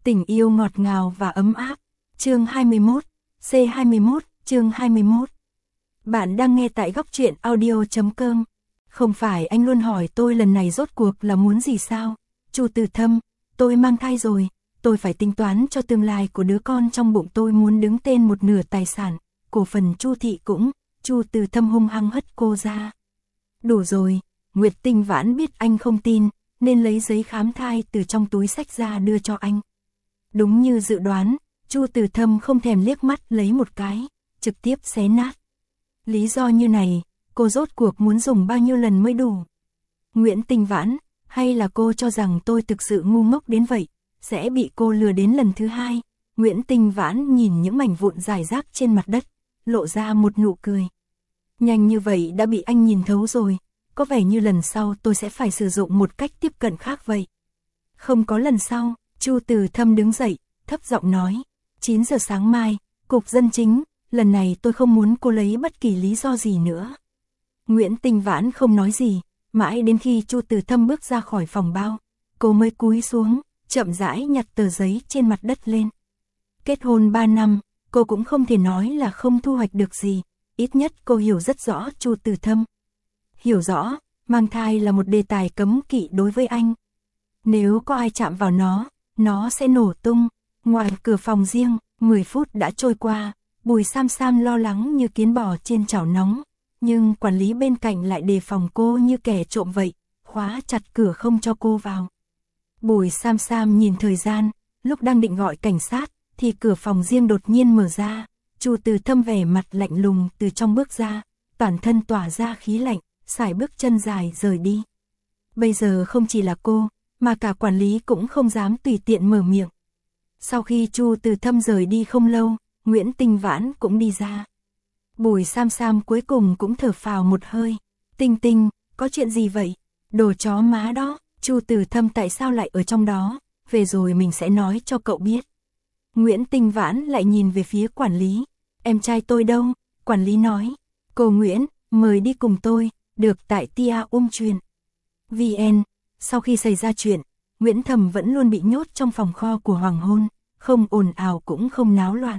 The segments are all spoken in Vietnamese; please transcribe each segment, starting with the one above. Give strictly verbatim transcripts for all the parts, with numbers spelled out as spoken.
Tình yêu ngọt ngào và ấm áp. Chương hai mươi mốt, C hai mươi mốt, chương hai mươi mốt. Bạn đang nghe tại góc truyện audio chấm com. Không phải anh luôn hỏi tôi lần này rốt cuộc là muốn gì sao? Chu Từ Thâm, tôi mang thai rồi, tôi phải tính toán cho tương lai của đứa con trong bụng tôi, muốn đứng tên một nửa tài sản, cổ phần Chu thị cũng. Chu Từ Thâm hung hăng hất cô ra. Đủ rồi, Nguyệt Tinh Vãn biết anh không tin, nên lấy giấy khám thai từ trong túi xách ra đưa cho anh. Đúng như dự đoán, Chu Từ Thâm không thèm liếc mắt lấy một cái, trực tiếp xé nát. Lý do như này, cô rốt cuộc muốn dùng bao nhiêu lần mới đủ? Nguyễn Tinh Vãn, hay là cô cho rằng tôi thực sự ngu ngốc đến vậy, sẽ bị cô lừa đến lần thứ hai? Nguyễn Tinh Vãn nhìn những mảnh vụn rải rác trên mặt đất, lộ ra một nụ cười. Nhanh như vậy đã bị anh nhìn thấu rồi, có vẻ như lần sau tôi sẽ phải sử dụng một cách tiếp cận khác vậy. Không có lần sau. Chu Từ Thâm đứng dậy, thấp giọng nói, chín giờ sáng mai, cục dân chính, lần này tôi không muốn cô lấy bất kỳ lý do gì nữa. Nguyễn Tinh Vãn không nói gì, mãi đến khi Chu Từ Thâm bước ra khỏi phòng bao, cô mới cúi xuống, chậm rãi nhặt tờ giấy trên mặt đất lên. Kết hôn ba năm, cô cũng không thể nói là không thu hoạch được gì, ít nhất cô hiểu rất rõ Chu Từ Thâm. Hiểu rõ, mang thai là một đề tài cấm kỵ đối với anh. Nếu có ai chạm vào nó, nó sẽ nổ tung. Ngoài cửa phòng riêng, mười phút đã trôi qua, Bùi Sam Sam lo lắng như kiến bò trên chảo nóng, nhưng quản lý bên cạnh lại đề phòng cô như kẻ trộm vậy, khóa chặt cửa không cho cô vào. Bùi Sam Sam nhìn thời gian, lúc đang định gọi cảnh sát, thì cửa phòng riêng đột nhiên mở ra, Chu Từ Thâm vẻ mặt lạnh lùng từ trong bước ra, toàn thân tỏa ra khí lạnh, sải bước chân dài rời đi. Bây giờ không chỉ là cô, mà cả quản lý cũng không dám tùy tiện mở miệng. Sau khi Chu Từ Thâm rời đi không lâu, Nguyễn Tinh Vãn cũng đi ra. Bùi Sam Sam cuối cùng cũng thở phào một hơi. Tinh Tinh, có chuyện gì vậy? Đồ chó má đó, Chu Từ Thâm tại sao lại ở trong đó? Về rồi mình sẽ nói cho cậu biết. Nguyễn Tinh Vãn lại nhìn về phía quản lý. Em trai tôi đâu? Quản lý nói. Cô Nguyễn, mời đi cùng tôi, được tại Tia Ung Truyền. vê en. Sau khi xảy ra chuyện, Nguyễn Thầm vẫn luôn bị nhốt trong phòng kho của Hoàng Hôn, không ồn ào cũng không náo loạn.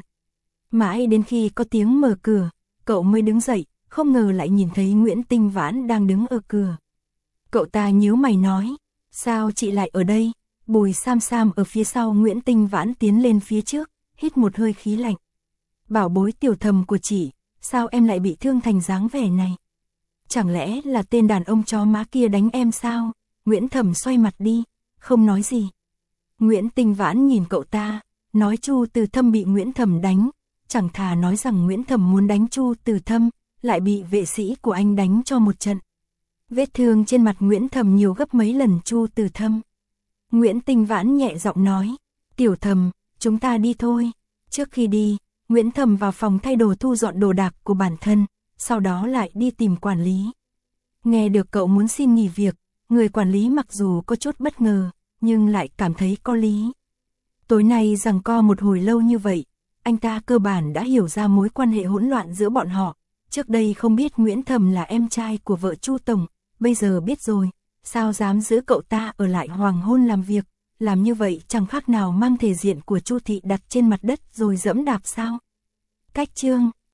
Mãi đến khi có tiếng mở cửa, cậu mới đứng dậy, không ngờ lại nhìn thấy Nguyễn Tinh Vãn đang đứng ở cửa. Cậu ta nhíu mày nói, sao chị lại ở đây? Bùi Sam Sam ở phía sau Nguyễn Tinh Vãn tiến lên phía trước, hít một hơi khí lạnh. Bảo bối tiểu Thầm của chị, sao em lại bị thương thành dáng vẻ này? Chẳng lẽ là tên đàn ông chó má kia đánh em sao? Nguyễn Thầm xoay mặt đi, không nói gì. Nguyễn Tinh Vãn nhìn cậu ta, nói Chu Từ Thâm bị Nguyễn Thầm đánh, chẳng thà nói rằng Nguyễn Thầm muốn đánh Chu Từ Thâm, lại bị vệ sĩ của anh đánh cho một trận. Vết thương trên mặt Nguyễn Thầm nhiều gấp mấy lần Chu Từ Thâm. Nguyễn Tinh Vãn nhẹ giọng nói, tiểu Thầm, chúng ta đi thôi. Trước khi đi, Nguyễn Thầm vào phòng thay đồ thu dọn đồ đạc của bản thân, sau đó lại đi tìm quản lý. Nghe được cậu muốn xin nghỉ việc, người quản lý mặc dù có chút bất ngờ, nhưng lại cảm thấy có lý. Tối nay giằng co một hồi lâu như vậy, anh ta cơ bản đã hiểu ra mối quan hệ hỗn loạn giữa bọn họ. Trước đây không biết Nguyễn Thầm là em trai của vợ Chu Tổng, bây giờ biết rồi, sao dám giữ cậu ta ở lại Hoàng Hôn làm việc, làm như vậy chẳng khác nào mang thể diện của Chu thị đặt trên mặt đất rồi dẫm đạp sao. Cách chương